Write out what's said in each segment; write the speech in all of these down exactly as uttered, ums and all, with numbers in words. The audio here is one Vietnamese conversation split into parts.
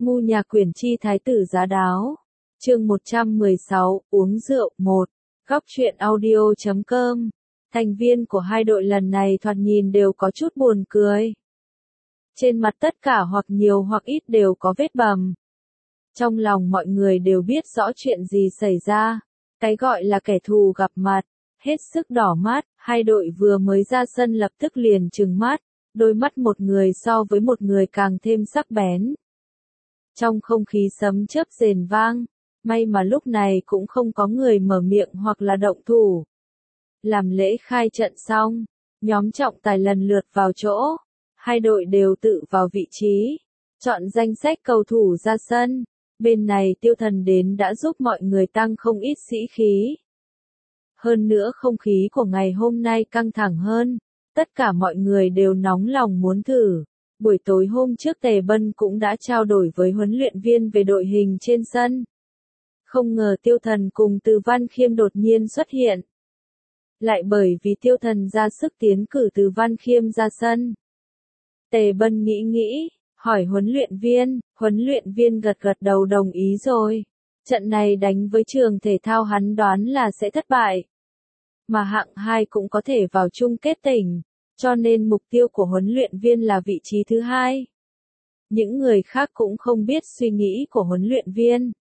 Ngu nhà Quyển Chi Thái tử giá đáo. Chương một trăm mười sáu, uống rượu. Một. Góc truyện audio chấm com. Thành viên của hai đội lần này thoạt nhìn đều có chút buồn cười. Trên mặt tất cả hoặc nhiều hoặc ít đều có vết bầm. Trong lòng mọi người đều biết rõ chuyện gì xảy ra. Cái gọi là kẻ thù gặp mặt, hết sức đỏ mắt, hai đội vừa mới ra sân lập tức liền trừng mắt, đôi mắt một người so với một người càng thêm sắc bén. Trong không khí sấm chớp rền vang, may mà lúc này cũng không có người mở miệng hoặc là động thủ. Làm lễ khai trận xong, nhóm trọng tài lần lượt vào chỗ, hai đội đều tự vào vị trí, chọn danh sách cầu thủ ra sân. Bên này Tiêu Thần đến đã giúp mọi người tăng không ít sĩ khí. Hơn nữa không khí của ngày hôm nay căng thẳng hơn, tất cả mọi người đều nóng lòng muốn thử. Buổi tối hôm trước Tề Bân cũng đã trao đổi với huấn luyện viên về đội hình trên sân. Không ngờ Tiêu Thần cùng Từ Văn Khiêm đột nhiên xuất hiện. Lại bởi vì Tiêu Thần ra sức tiến cử Từ Văn Khiêm ra sân. Tề Bân nghĩ nghĩ, hỏi huấn luyện viên, huấn luyện viên gật gật đầu đồng ý rồi. Trận này đánh với trường thể thao hắn đoán là sẽ thất bại. Mà hạng hai cũng có thể vào chung kết tỉnh, cho nên mục tiêu của huấn luyện viên là vị trí thứ hai. Những người khác cũng không biết suy nghĩ của huấn luyện viên.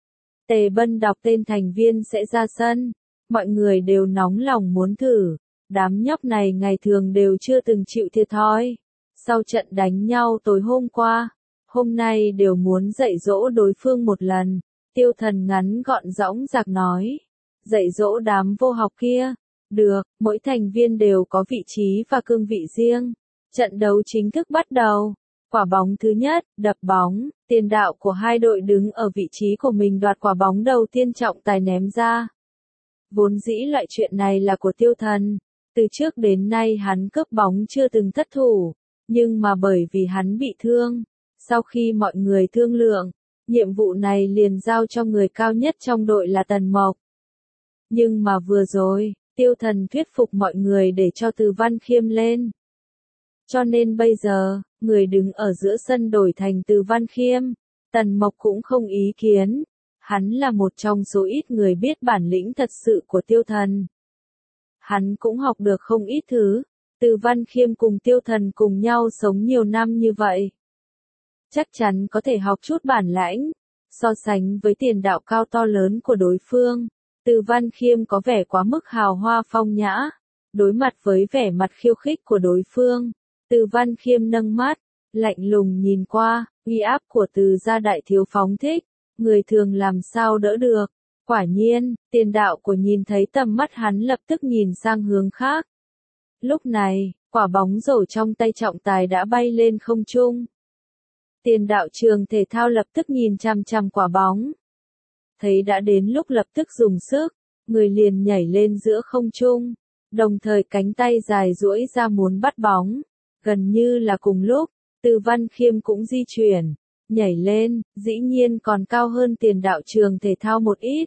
Tề Bân đọc tên thành viên sẽ ra sân, mọi người đều nóng lòng muốn thử, đám nhóc này ngày thường đều chưa từng chịu thiệt thòi. Sau trận đánh nhau tối hôm qua, hôm nay đều muốn dạy dỗ đối phương một lần. Tiêu Thần ngắn gọn dõng dạc nói, dạy dỗ đám vô học kia. Được, mỗi thành viên đều có vị trí và cương vị riêng. Trận đấu chính thức bắt đầu. Quả bóng thứ nhất, đập bóng, tiền đạo của hai đội đứng ở vị trí của mình đoạt quả bóng đầu tiên trọng tài ném ra. Vốn dĩ loại chuyện này là của Tiêu Thần. Từ trước đến nay hắn cướp bóng chưa từng thất thủ. Nhưng mà bởi vì hắn bị thương, sau khi mọi người thương lượng, nhiệm vụ này liền giao cho người cao nhất trong đội là Tần Mộc. Nhưng mà vừa rồi, Tiêu Thần thuyết phục mọi người để cho Từ Văn Khiêm lên. Cho nên bây giờ, người đứng ở giữa sân đổi thành Từ Văn Khiêm. Tần Mộc cũng không ý kiến. Hắn là một trong số ít người biết bản lĩnh thật sự của Tiêu Thần. Hắn cũng học được không ít thứ. Từ Văn Khiêm cùng Tiêu Thần cùng nhau sống nhiều năm như vậy. Chắc chắn có thể học chút bản lãnh. So sánh với tiền đạo cao to lớn của đối phương, Từ Văn Khiêm có vẻ quá mức hào hoa phong nhã. Đối mặt với vẻ mặt khiêu khích của đối phương, Từ Văn Khiêm nâng mắt, lạnh lùng nhìn qua, uy áp của Từ gia đại thiếu phóng thích, người thường làm sao đỡ được. Quả nhiên, tiền đạo của nhìn thấy tầm mắt hắn lập tức nhìn sang hướng khác. Lúc này, quả bóng rổ trong tay trọng tài đã bay lên không trung. Tiền đạo trường thể thao lập tức nhìn chằm chằm quả bóng. Thấy đã đến lúc lập tức dùng sức, người liền nhảy lên giữa không trung, đồng thời cánh tay dài duỗi ra muốn bắt bóng. Gần như là cùng lúc, Từ Văn Khiêm cũng di chuyển, nhảy lên, dĩ nhiên còn cao hơn tiền đạo trường thể thao một ít.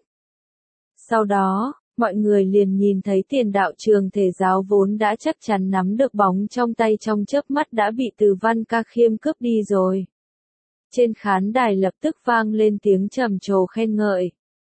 Sau đó, mọi người liền nhìn thấy tiền đạo trường thể giáo vốn đã chắc chắn nắm được bóng trong tay trong chớp mắt đã bị Từ Văn Ca Khiêm cướp đi rồi. Trên khán đài lập tức vang lên tiếng trầm trồ khen ngợi.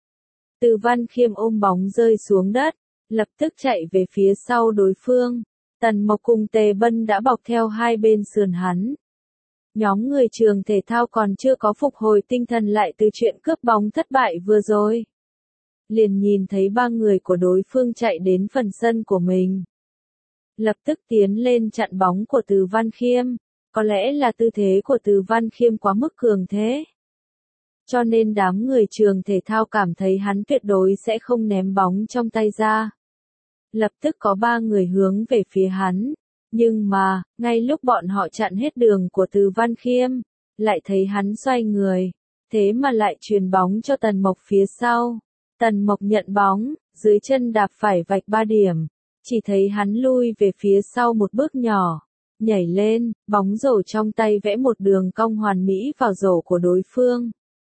Từ Văn Khiêm ôm bóng rơi xuống đất, lập tức chạy về phía sau đối phương. Tần Mộc cùng Tề Bân đã bọc theo hai bên sườn hắn. Nhóm người trường thể thao còn chưa có phục hồi tinh thần lại từ chuyện cướp bóng thất bại vừa rồi. Liền nhìn thấy ba người của đối phương chạy đến phần sân của mình. Lập tức tiến lên chặn bóng của Từ Văn Khiêm. Có lẽ là tư thế của Từ Văn Khiêm quá mức cường thế. Cho nên đám người trường thể thao cảm thấy hắn tuyệt đối sẽ không ném bóng trong tay ra. Lập tức có ba người hướng về phía hắn. Nhưng mà, ngay lúc bọn họ chặn hết đường của Từ Văn Khiêm, lại thấy hắn xoay người. Thế mà lại truyền bóng cho Tần Mộc phía sau. Tần Mộc nhận bóng, dưới chân đạp phải vạch ba điểm. Chỉ thấy hắn lui về phía sau một bước nhỏ. Nhảy lên, bóng rổ trong tay vẽ một đường cong hoàn mỹ vào rổ của đối phương.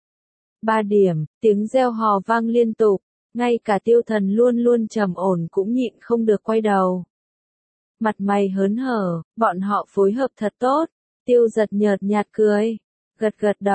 Ba điểm, tiếng reo hò vang liên tục, ngay cả Tiêu Thần luôn luôn trầm ổn cũng nhịn không được quay đầu. Mặt mày hớn hở, bọn họ phối hợp thật tốt, Tiêu Giật nhợt nhạt cười, gật gật đầu,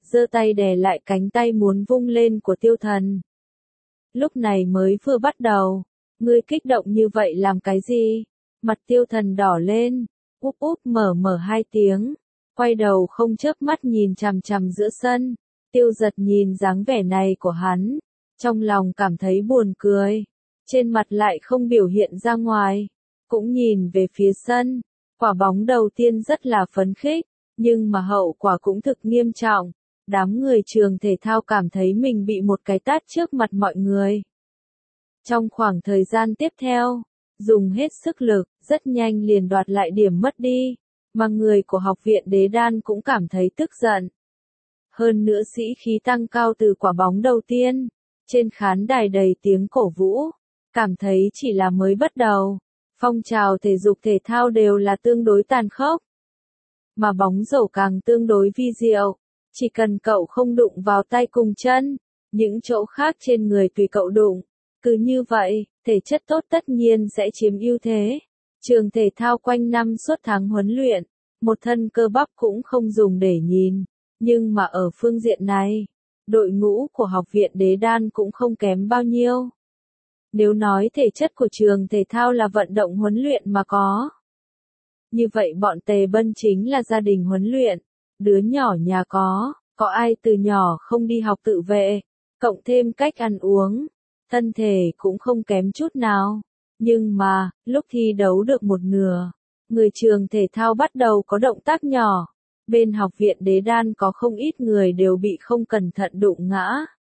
giơ tay đè lại cánh tay muốn vung lên của Tiêu Thần. Lúc này mới vừa bắt đầu, ngươi kích động như vậy làm cái gì? Mặt Tiêu Thần đỏ lên, úp úp mở mở hai tiếng, quay đầu không chớp mắt nhìn chằm chằm giữa sân. Tiêu Giật nhìn dáng vẻ này của hắn, trong lòng cảm thấy buồn cười, trên mặt lại không biểu hiện ra ngoài, cũng nhìn về phía sân. Quả bóng đầu tiên rất là phấn khích, nhưng mà hậu quả cũng thực nghiêm trọng. Đám người trường thể thao cảm thấy mình bị một cái tát trước mặt mọi người. Trong khoảng thời gian tiếp theo, dùng hết sức lực, rất nhanh liền đoạt lại điểm mất đi, mà người của học viện Đế Đan cũng cảm thấy tức giận. Hơn nữa sĩ khí tăng cao từ quả bóng đầu tiên, trên khán đài đầy tiếng cổ vũ, cảm thấy chỉ là mới bắt đầu. Phong trào thể dục thể thao đều là tương đối tàn khốc, mà bóng rổ càng tương đối vi diệu, chỉ cần cậu không đụng vào tay cùng chân, những chỗ khác trên người tùy cậu đụng. Cứ như vậy, thể chất tốt tất nhiên sẽ chiếm ưu thế. Trường thể thao quanh năm suốt tháng huấn luyện, một thân cơ bắp cũng không dùng để nhìn, nhưng mà ở phương diện này, đội ngũ của học viện Đế Đan cũng không kém bao nhiêu. Nếu nói thể chất của trường thể thao là vận động huấn luyện mà có, như vậy bọn Tề Bân chính là gia đình huấn luyện, đứa nhỏ nhà có, có ai từ nhỏ không đi học tự vệ, cộng thêm cách ăn uống, thân thể cũng không kém chút nào. Nhưng mà, lúc thi đấu được một nửa, người trường thể thao bắt đầu có động tác nhỏ, bên học viện Đế Đan có không ít người đều bị không cẩn thận đụng ngã.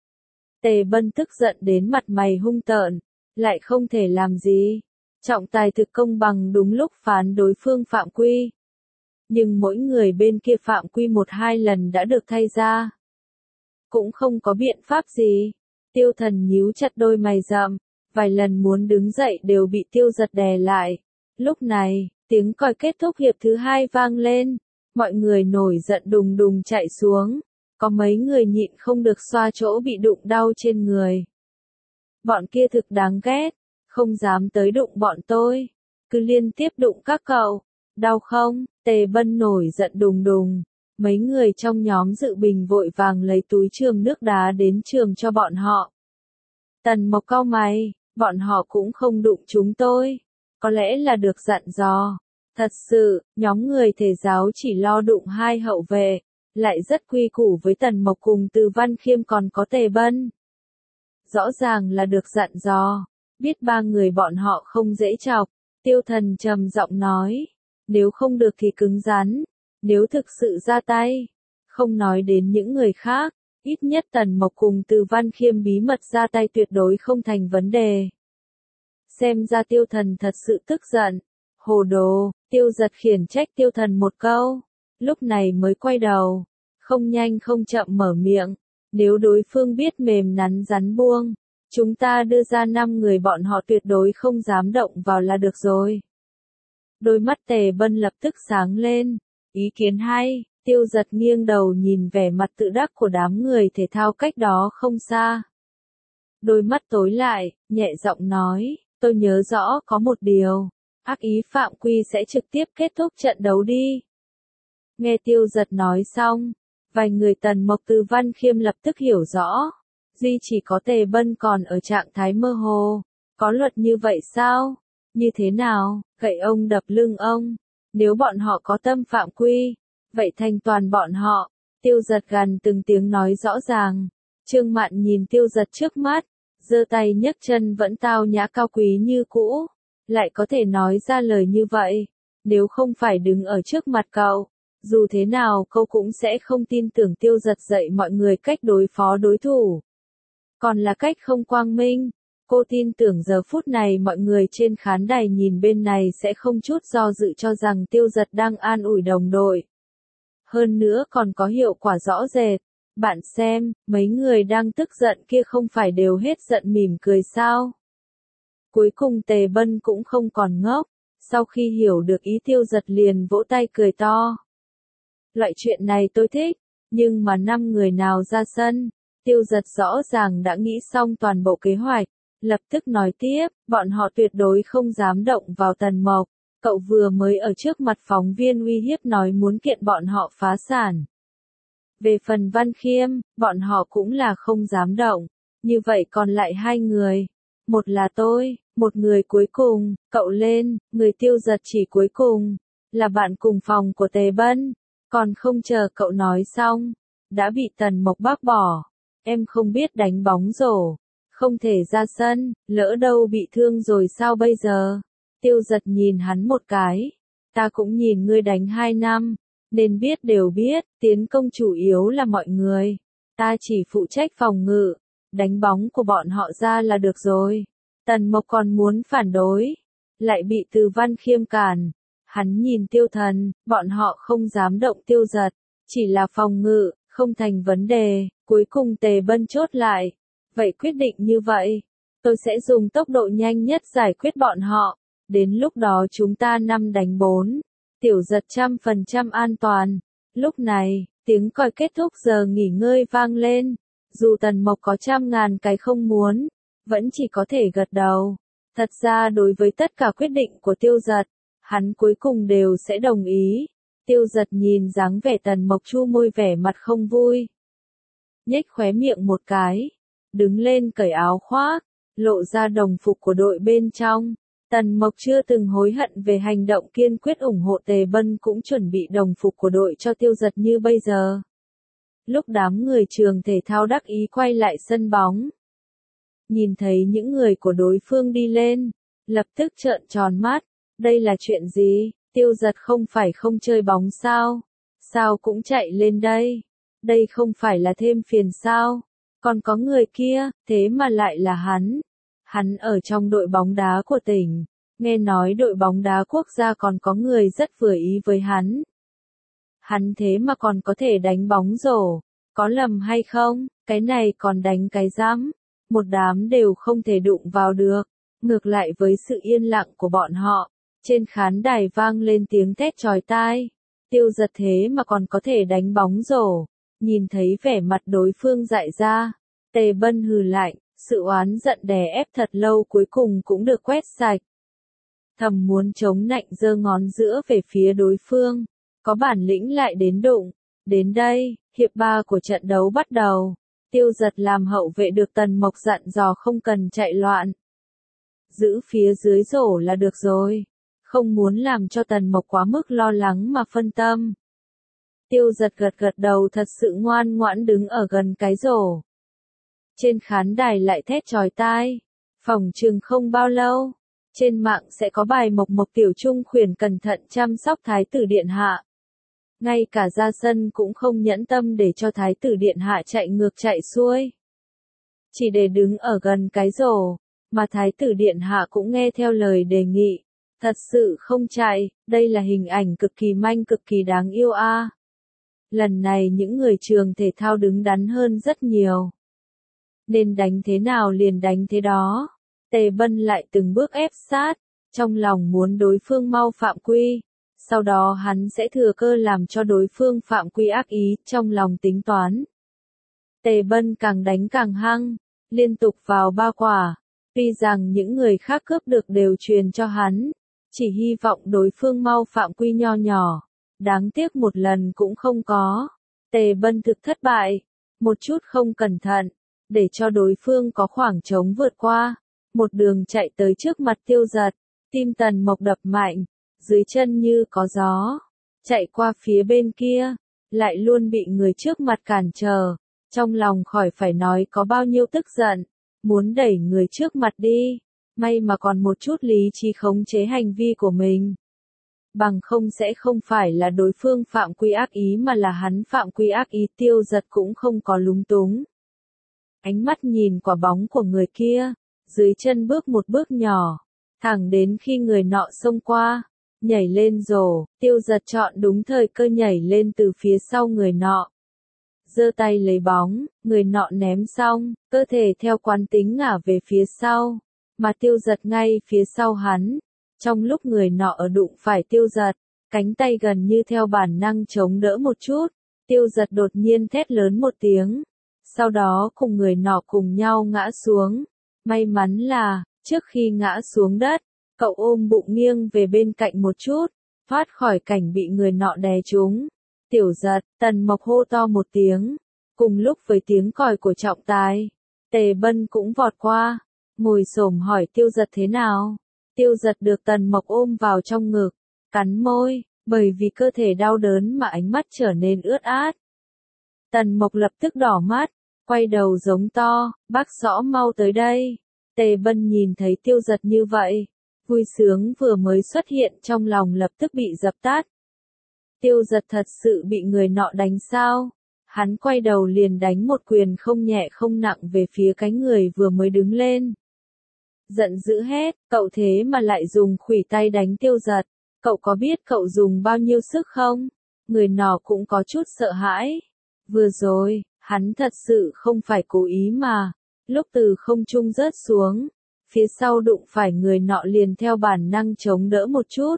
Tề Bân tức giận đến mặt mày hung tợn, lại không thể làm gì. Trọng tài thực công bằng đúng lúc phán đối phương phạm quy. Nhưng mỗi người bên kia phạm quy một hai lần đã được thay ra. Cũng không có biện pháp gì. Tiêu Thần nhíu chặt đôi mày rậm, vài lần muốn đứng dậy đều bị Tiêu Giật đè lại. Lúc này, tiếng còi kết thúc hiệp thứ hai vang lên, mọi người nổi giận đùng đùng chạy xuống, có mấy người nhịn không được xoa chỗ bị đụng đau trên người. Bọn kia thực đáng ghét, không dám tới đụng bọn tôi, cứ liên tiếp đụng các cậu. Đau không? Tề Bân nổi giận đùng đùng. Mấy người trong nhóm dự bình vội vàng lấy túi trường nước đá đến trường cho bọn họ. Tần Mộc cau mày, bọn họ cũng không đụng chúng tôi. Có lẽ là được dặn dò. Thật sự, nhóm người thể giáo chỉ lo đụng hai hậu vệ, lại rất quy củ với Tần Mộc cùng Từ Văn Khiêm còn có Tề Bân. Rõ ràng là được dặn dò, biết ba người bọn họ không dễ chọc. Tiêu Thần trầm giọng nói, nếu không được thì cứng rắn, nếu thực sự ra tay, không nói đến những người khác, ít nhất Tần Mộc cùng Từ Văn Khiêm bí mật ra tay tuyệt đối không thành vấn đề. Xem ra Tiêu Thần thật sự tức giận, hồ đồ. Tiêu Giật khiển trách Tiêu Thần một câu, lúc này mới quay đầu, không nhanh không chậm mở miệng, nếu đối phương biết mềm nắn rắn buông, chúng ta đưa ra năm người bọn họ tuyệt đối không dám động vào là được rồi. Đôi mắt Tề Bân lập tức sáng lên, ý kiến hay. Tiêu Giật nghiêng đầu nhìn vẻ mặt tự đắc của đám người thể thao cách đó không xa. Đôi mắt tối lại, nhẹ giọng nói, tôi nhớ rõ có một điều, ác ý phạm quy sẽ trực tiếp kết thúc trận đấu đi. Nghe Tiêu Giật nói xong, vài người Tần Mộc Từ Văn Khiêm lập tức hiểu rõ, duy chỉ có Tề Bân còn ở trạng thái mơ hồ. Có luật như vậy sao? Như thế nào? Gậy ông đập lưng ông. Nếu bọn họ có tâm phạm quy, vậy thành toàn bọn họ. Tiêu Giật gằn từng tiếng nói rõ ràng. Trương Mạn nhìn Tiêu Giật trước mắt, giơ tay nhấc chân vẫn tao nhã cao quý như cũ, lại có thể nói ra lời như vậy. Nếu không phải đứng ở trước mặt cậu, dù thế nào cô cũng sẽ không tin tưởng Tiêu Giật dạy mọi người cách đối phó đối thủ. Còn là cách không quang minh. Cô tin tưởng giờ phút này mọi người trên khán đài nhìn bên này sẽ không chút do dự cho rằng Tiêu Giật đang an ủi đồng đội. Hơn nữa còn có hiệu quả rõ rệt. Bạn xem, mấy người đang tức giận kia không phải đều hết giận mỉm cười sao? Cuối cùng Tề Bân cũng không còn ngốc, sau khi hiểu được ý Tiêu Giật liền vỗ tay cười to. Loại chuyện này tôi thích, nhưng mà năm người nào ra sân? Tiêu Giật rõ ràng đã nghĩ xong toàn bộ kế hoạch, lập tức nói tiếp, bọn họ tuyệt đối không dám động vào Tần Mộc, cậu vừa mới ở trước mặt phóng viên uy hiếp nói muốn kiện bọn họ phá sản. Về phần Văn Khiêm, bọn họ cũng là không dám động. Như vậy còn lại hai người. Một là tôi, một người cuối cùng, cậu lên, người Tiêu Giật chỉ cuối cùng, là bạn cùng phòng của Tề Bân. Còn không chờ cậu nói xong, đã bị Tần Mộc bác bỏ. Em không biết đánh bóng rổ, không thể ra sân, lỡ đâu bị thương rồi sao bây giờ? Tiêu Giật nhìn hắn một cái. Ta cũng nhìn ngươi đánh hai năm, nên biết đều biết, tiến công chủ yếu là mọi người. Ta chỉ phụ trách phòng ngự, đánh bóng của bọn họ ra là được rồi. Tần Mộc còn muốn phản đối, lại bị Từ Văn Khiêm cản. Hắn nhìn Tiêu Thần, bọn họ không dám động Tiêu Giật, chỉ là phòng ngự, không thành vấn đề. Cuối cùng Tề Bân chốt lại. Vậy quyết định như vậy, tôi sẽ dùng tốc độ nhanh nhất giải quyết bọn họ. Đến lúc đó chúng ta năm đánh bốn. Tiểu Giật trăm phần trăm an toàn. Lúc này, tiếng còi kết thúc giờ nghỉ ngơi vang lên. Dù Tần Mộc có trăm ngàn cái không muốn, vẫn chỉ có thể gật đầu. Thật ra đối với tất cả quyết định của Tiêu Giật, hắn cuối cùng đều sẽ đồng ý. Tiêu Giật nhìn dáng vẻ Tần Mộc chu môi vẻ mặt không vui. Nhếch khóe miệng một cái, đứng lên cởi áo khoác, lộ ra đồng phục của đội bên trong. Tần Mộc chưa từng hối hận về hành động kiên quyết ủng hộ Tề Bân cũng chuẩn bị đồng phục của đội cho Tiêu Giật như bây giờ. Lúc đám người trường thể thao đắc ý quay lại sân bóng, nhìn thấy những người của đối phương đi lên, lập tức trợn tròn mắt. Đây là chuyện gì? Tiêu Giật không phải không chơi bóng sao? Sao cũng chạy lên đây? Đây không phải là thêm phiền sao? Còn có người kia, thế mà lại là hắn. Hắn ở trong đội bóng đá của tỉnh, nghe nói đội bóng đá quốc gia còn có người rất vừa ý với hắn. Hắn thế mà còn có thể đánh bóng rổ, có lầm hay không? Cái này còn đánh cái rắm, một đám đều không thể đụng vào được. Ngược lại với sự yên lặng của bọn họ, trên khán đài vang lên tiếng thét chói tai. Tiêu Giật thế mà còn có thể đánh bóng rổ. Nhìn thấy vẻ mặt đối phương dại ra, Tề Bân hừ lạnh, sự oán giận đè ép thật lâu cuối cùng cũng được quét sạch. Thầm muốn chống nạnh giơ ngón giữa về phía đối phương, có bản lĩnh lại đến đụng. Đến đây, hiệp ba của trận đấu bắt đầu. Tiêu Giật làm hậu vệ được Tần Mộc dặn dò không cần chạy loạn. Giữ phía dưới rổ là được rồi, không muốn làm cho Tần Mộc quá mức lo lắng mà phân tâm. Tiêu Giật gật gật đầu thật sự ngoan ngoãn đứng ở gần cái rổ. Trên khán đài lại thét chói tai. Phỏng chừng không bao lâu, trên mạng sẽ có bài Mộc Mộc tiểu trung khuyển cẩn thận chăm sóc Thái tử Điện Hạ. Ngay cả ra sân cũng không nhẫn tâm để cho Thái tử Điện Hạ chạy ngược chạy xuôi. Chỉ để đứng ở gần cái rổ, mà Thái tử Điện Hạ cũng nghe theo lời đề nghị. Thật sự không chạy, đây là hình ảnh cực kỳ manh cực kỳ đáng yêu a. À. Lần này những người trường thể thao đứng đắn hơn rất nhiều. Nên đánh thế nào liền đánh thế đó. Tề Bân lại từng bước ép sát, trong lòng muốn đối phương mau phạm quy. Sau đó hắn sẽ thừa cơ làm cho đối phương phạm quy ác ý, trong lòng tính toán. Tề Bân càng đánh càng hăng, liên tục vào ba quả. Tuy rằng những người khác cướp được đều truyền cho hắn, chỉ hy vọng đối phương mau phạm quy nho nhỏ. Đáng tiếc một lần cũng không có. Tề Bân thực thất bại, một chút không cẩn thận, để cho đối phương có khoảng trống vượt qua. Một đường chạy tới trước mặt Tiêu Giật, tim Tần Mộc đập mạnh, dưới chân như có gió. Chạy qua phía bên kia, lại luôn bị người trước mặt cản trở. Trong lòng khỏi phải nói có bao nhiêu tức giận, muốn đẩy người trước mặt đi. May mà còn một chút lý trí khống chế hành vi của mình. Bằng không sẽ không phải là đối phương phạm quy ác ý mà là hắn phạm quy ác ý. Tiêu Giật cũng không có lúng túng. Ánh mắt nhìn quả bóng của người kia, dưới chân bước một bước nhỏ, thẳng đến khi người nọ xông qua, nhảy lên rổ. Tiêu Giật chọn đúng thời cơ nhảy lên từ phía sau người nọ. Giơ tay lấy bóng, người nọ ném xong, cơ thể theo quán tính ngả về phía sau, mà Tiêu Giật ngay phía sau hắn. Trong lúc người nọ ở đụng phải Tiêu Giật, cánh tay gần như theo bản năng chống đỡ một chút, Tiêu Giật đột nhiên thét lớn một tiếng, sau đó cùng người nọ cùng nhau ngã xuống. May mắn là, trước khi ngã xuống đất, cậu ôm bụng nghiêng về bên cạnh một chút, thoát khỏi cảnh bị người nọ đè trúng. Tiểu Giật, Tần Mộc hô to một tiếng. Cùng lúc với tiếng còi của trọng tài, Tề Bân cũng vọt qua, ngồi xổm hỏi Tiêu Giật thế nào. Tiêu Giật được Tần Mộc ôm vào trong ngực, cắn môi, bởi vì cơ thể đau đớn mà ánh mắt trở nên ướt át. Tần Mộc lập tức đỏ mắt, quay đầu giống to, bác Rõ mau tới đây. Tề Bân nhìn thấy Tiêu Giật như vậy, vui sướng vừa mới xuất hiện trong lòng lập tức bị dập tắt. Tiêu Giật thật sự bị người nọ đánh sao? Hắn quay đầu liền đánh một quyền không nhẹ không nặng về phía cái người vừa mới đứng lên. Giận dữ hét, cậu thế mà lại dùng khuỷu tay đánh Tiêu Giật, cậu có biết cậu dùng bao nhiêu sức không? Người nọ cũng có chút sợ hãi. Vừa rồi, hắn thật sự không phải cố ý mà, lúc từ không trung rớt xuống, phía sau đụng phải người nọ liền theo bản năng chống đỡ một chút.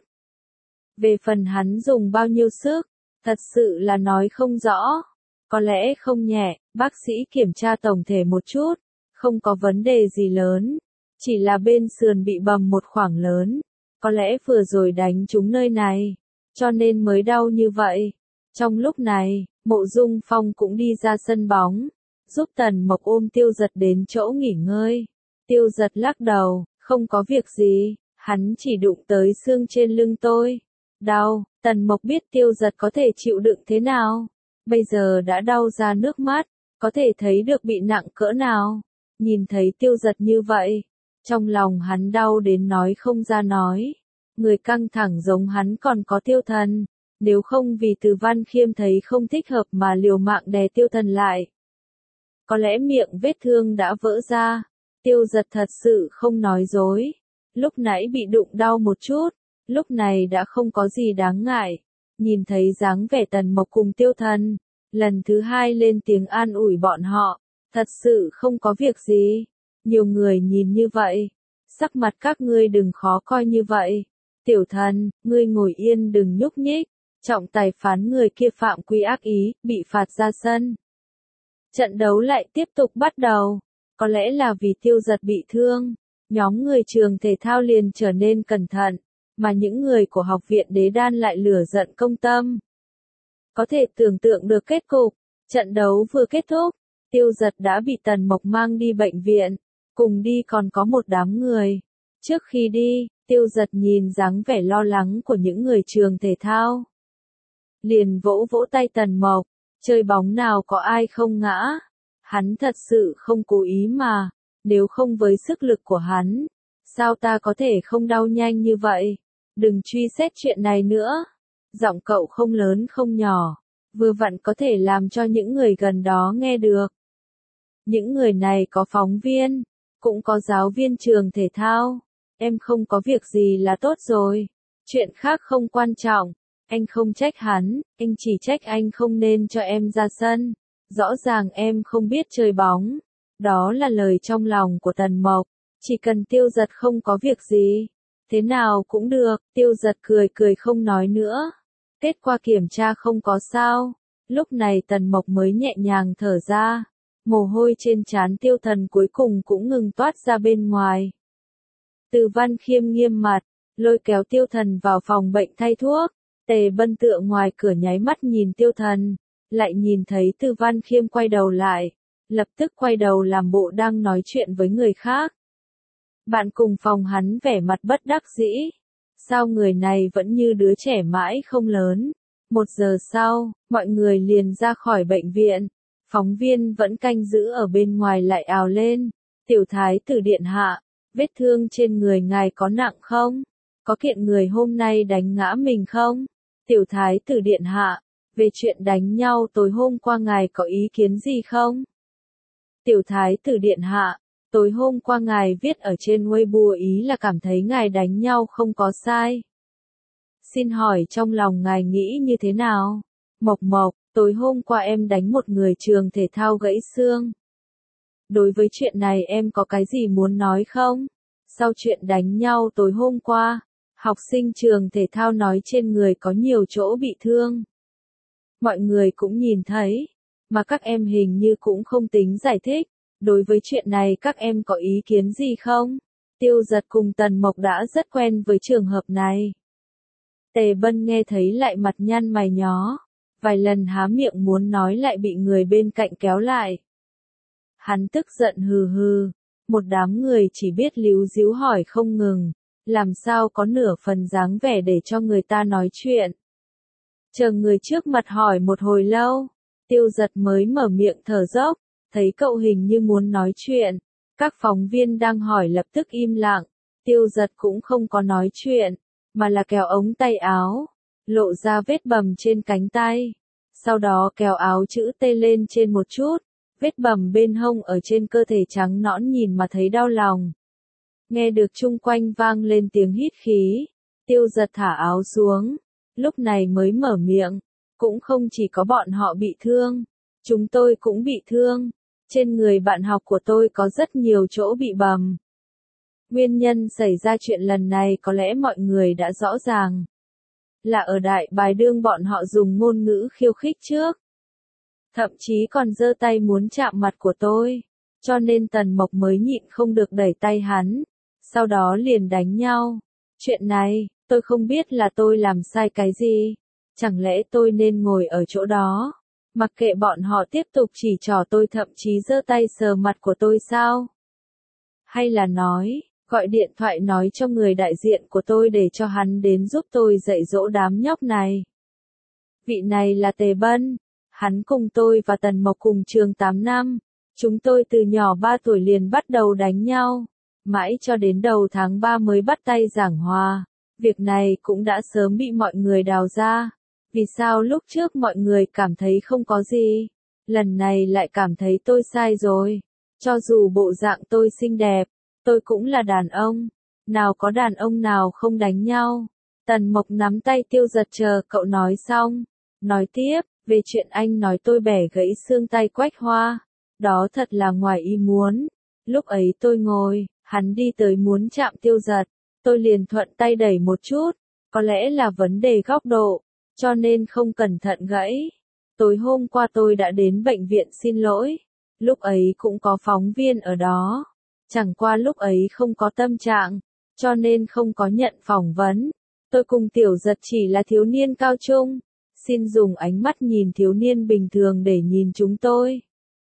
Về phần hắn dùng bao nhiêu sức, thật sự là nói không rõ. Có lẽ không nhẹ, bác sĩ kiểm tra tổng thể một chút, không có vấn đề gì lớn, chỉ là bên sườn bị bầm một khoảng lớn, có lẽ vừa rồi đánh trúng nơi này, cho nên mới đau như vậy. Trong lúc này, Mộ Dung Phong cũng đi ra sân bóng, giúp Tần Mộc ôm Tiêu Giật đến chỗ nghỉ ngơi. Tiêu Giật lắc đầu, không có việc gì, hắn chỉ đụng tới xương trên lưng tôi. Đau, Tần Mộc biết Tiêu Giật có thể chịu đựng thế nào. Bây giờ đã đau ra nước mắt, có thể thấy được bị nặng cỡ nào. Nhìn thấy Tiêu Giật như vậy, trong lòng hắn đau đến nói không ra nói. Người căng thẳng giống hắn còn có Tiêu Thần, nếu không vì Từ Văn Khiêm thấy không thích hợp mà liều mạng đè Tiêu Thần lại. Có lẽ miệng vết thương đã vỡ ra, Tiêu Giật thật sự không nói dối. Lúc nãy bị đụng đau một chút, lúc này đã không có gì đáng ngại. Nhìn thấy dáng vẻ Tần Mộc cùng Tiêu Thần, lần thứ hai lên tiếng an ủi bọn họ, thật sự không có việc gì. Nhiều người nhìn như vậy, sắc mặt các ngươi đừng khó coi như vậy. Tiểu Thần, ngươi ngồi yên đừng nhúc nhích. Trọng tài phán người kia phạm quy ác ý, bị phạt ra sân. Trận đấu lại tiếp tục bắt đầu. Có lẽ là vì Tiêu Giật bị thương, nhóm người trường thể thao liền trở nên cẩn thận, mà những người của học viện Đế Đan lại lửa giận công tâm. Có thể tưởng tượng được kết cục, trận đấu vừa kết thúc, Tiêu Giật đã bị Tần Mộc mang đi bệnh viện, cùng đi còn có một đám người. Trước khi đi, Tiêu Giật nhìn dáng vẻ lo lắng của những người trường thể thao, liền vỗ vỗ tay Tần Mộc, chơi bóng nào có ai không ngã. Hắn thật sự không cố ý mà, nếu không với sức lực của hắn, sao ta có thể không đau nhanh như vậy? Đừng truy xét chuyện này nữa. Giọng cậu không lớn không nhỏ, vừa vặn có thể làm cho những người gần đó nghe được. Những người này có phóng viên, cũng có giáo viên trường thể thao. Em không có việc gì là tốt rồi. Chuyện khác không quan trọng. Anh không trách hắn, anh chỉ trách anh không nên cho em ra sân. Rõ ràng em không biết chơi bóng. Đó là lời trong lòng của Tần Mộc. Chỉ cần Tiêu Giật không có việc gì, thế nào cũng được. Tiêu Giật cười cười không nói nữa. Kết quả kiểm tra không có sao. Lúc này Tần Mộc mới nhẹ nhàng thở ra. Mồ hôi trên trán Tiêu Thần cuối cùng cũng ngừng toát ra bên ngoài. Từ Văn Khiêm nghiêm mặt, lôi kéo Tiêu Thần vào phòng bệnh thay thuốc. Tề Bân tựa ngoài cửa nháy mắt nhìn Tiêu Thần, lại nhìn thấy Từ Văn Khiêm quay đầu lại, lập tức quay đầu làm bộ đang nói chuyện với người khác. Bạn cùng phòng hắn vẻ mặt bất đắc dĩ. Sao người này vẫn như đứa trẻ mãi không lớn? Một giờ sau, mọi người liền ra khỏi bệnh viện. Phóng viên vẫn canh giữ ở bên ngoài lại ào lên. Tiểu thái tử điện hạ, vết thương trên người ngài có nặng không? Có kiện người hôm nay đánh ngã mình không? Tiểu thái tử điện hạ, về chuyện đánh nhau tối hôm qua ngài có ý kiến gì không? Tiểu thái tử điện hạ, tối hôm qua ngài viết ở trên Weibo ý là cảm thấy ngài đánh nhau không có sai. Xin hỏi trong lòng ngài nghĩ như thế nào? Mộc Mộc, tối hôm qua em đánh một người trường thể thao gãy xương. Đối với chuyện này em có cái gì muốn nói không? Sau chuyện đánh nhau tối hôm qua, học sinh trường thể thao nói trên người có nhiều chỗ bị thương. Mọi người cũng nhìn thấy, mà các em hình như cũng không tính giải thích. Đối với chuyện này các em có ý kiến gì không? Tiêu Giật cùng Tần Mộc đã rất quen với trường hợp này. Tề Bân nghe thấy lại mặt nhăn mày nhó. vài lần há miệng muốn nói lại bị người bên cạnh kéo lại. Hắn tức giận hừ hừ, một đám người chỉ biết líu díu hỏi không ngừng, làm sao có nửa phần dáng vẻ để cho người ta nói chuyện. Chờ người trước mặt hỏi một hồi lâu, Tiêu Giật mới mở miệng thở dốc, thấy cậu hình như muốn nói chuyện, các phóng viên đang hỏi lập tức im lặng, Tiêu Giật cũng không có nói chuyện, mà là kéo ống tay áo, lộ ra vết bầm trên cánh tay, sau đó kéo áo chữ T lên trên một chút, vết bầm bên hông ở trên cơ thể trắng nõn nhìn mà thấy đau lòng. Nghe được chung quanh vang lên tiếng hít khí, Tiêu Giật thả áo xuống, lúc này mới mở miệng, cũng không chỉ có bọn họ bị thương, chúng tôi cũng bị thương, trên người bạn học của tôi có rất nhiều chỗ bị bầm. Nguyên nhân xảy ra chuyện lần này có lẽ mọi người đã rõ ràng, là ở Đại Bài Đương bọn họ dùng ngôn ngữ khiêu khích trước. Thậm chí còn giơ tay muốn chạm mặt của tôi, cho nên Tần Mộc mới nhịn không được đẩy tay hắn, sau đó liền đánh nhau. Chuyện này, tôi không biết là tôi làm sai cái gì, chẳng lẽ tôi nên ngồi ở chỗ đó, mặc kệ bọn họ tiếp tục chỉ trỏ tôi thậm chí giơ tay sờ mặt của tôi sao? Hay là nói, gọi điện thoại nói cho người đại diện của tôi để cho hắn đến giúp tôi dạy dỗ đám nhóc này. Vị này là Tề Bân, hắn cùng tôi và Tần Mộc cùng trường tám năm, chúng tôi từ nhỏ ba tuổi liền bắt đầu đánh nhau, mãi cho đến đầu tháng ba mới bắt tay giảng hòa. Việc này cũng đã sớm bị mọi người đào ra. Vì sao lúc trước mọi người cảm thấy không có gì, lần này lại cảm thấy tôi sai rồi? Cho dù bộ dạng tôi xinh đẹp, tôi cũng là đàn ông, nào có đàn ông nào không đánh nhau. Tần Mộc nắm tay Tiêu Giật chờ cậu nói xong, nói tiếp, về chuyện anh nói tôi bẻ gãy xương tay Quách Hoa, đó thật là ngoài ý muốn. Lúc ấy tôi ngồi, hắn đi tới muốn chạm Tiêu Giật, tôi liền thuận tay đẩy một chút, có lẽ là vấn đề góc độ, cho nên không cẩn thận gãy. Tối hôm qua tôi đã đến bệnh viện xin lỗi, lúc ấy cũng có phóng viên ở đó, chẳng qua lúc ấy không có tâm trạng, cho nên không có nhận phỏng vấn. Tôi cùng Tiểu Giật chỉ là thiếu niên cao trung, xin dùng ánh mắt nhìn thiếu niên bình thường để nhìn chúng tôi.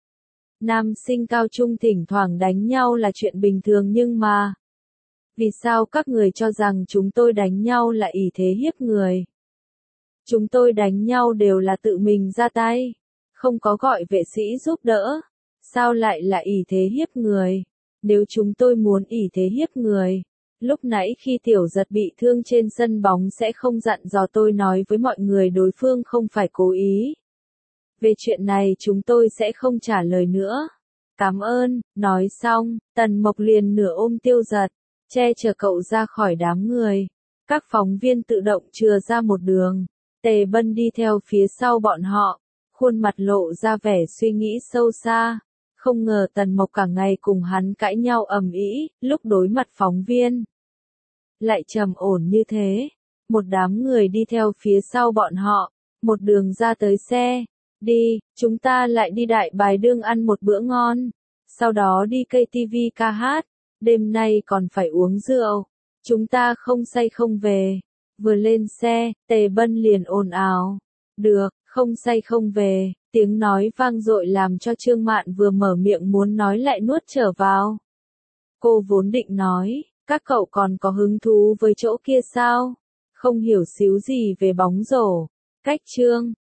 Nam sinh cao trung thỉnh thoảng đánh nhau là chuyện bình thường nhưng mà, vì sao các người cho rằng chúng tôi đánh nhau là ỷ thế hiếp người? Chúng tôi đánh nhau đều là tự mình ra tay, không có gọi vệ sĩ giúp đỡ. Sao lại là ỷ thế hiếp người? Nếu chúng tôi muốn ỷ thế hiếp người, lúc nãy khi Tiểu Giật bị thương trên sân bóng sẽ không dặn dò tôi nói với mọi người đối phương không phải cố ý. Về chuyện này chúng tôi sẽ không trả lời nữa. Cảm ơn, nói xong, Tần Mộc liền nửa ôm Tiêu Giật, che chở cậu ra khỏi đám người. Các phóng viên tự động chừa ra một đường, Tề Bân đi theo phía sau bọn họ, khuôn mặt lộ ra vẻ suy nghĩ sâu xa. Không ngờ Tần Mộc cả ngày cùng hắn cãi nhau ầm ĩ, lúc đối mặt phóng viên lại trầm ổn như thế. Một đám người đi theo phía sau bọn họ, một đường ra tới xe. Đi, chúng ta lại đi Đại Bài Đương ăn một bữa ngon, sau đó đi ca tê vê ca hát, đêm nay còn phải uống rượu, chúng ta không say không về. Vừa lên xe, Tề Bân liền ồn ào, được, không say không về, tiếng nói vang dội làm cho Trương Mạn vừa mở miệng muốn nói lại nuốt trở vào. Cô vốn định nói, các cậu còn có hứng thú với chỗ kia sao? Không hiểu xíu gì về bóng rổ, cách Trương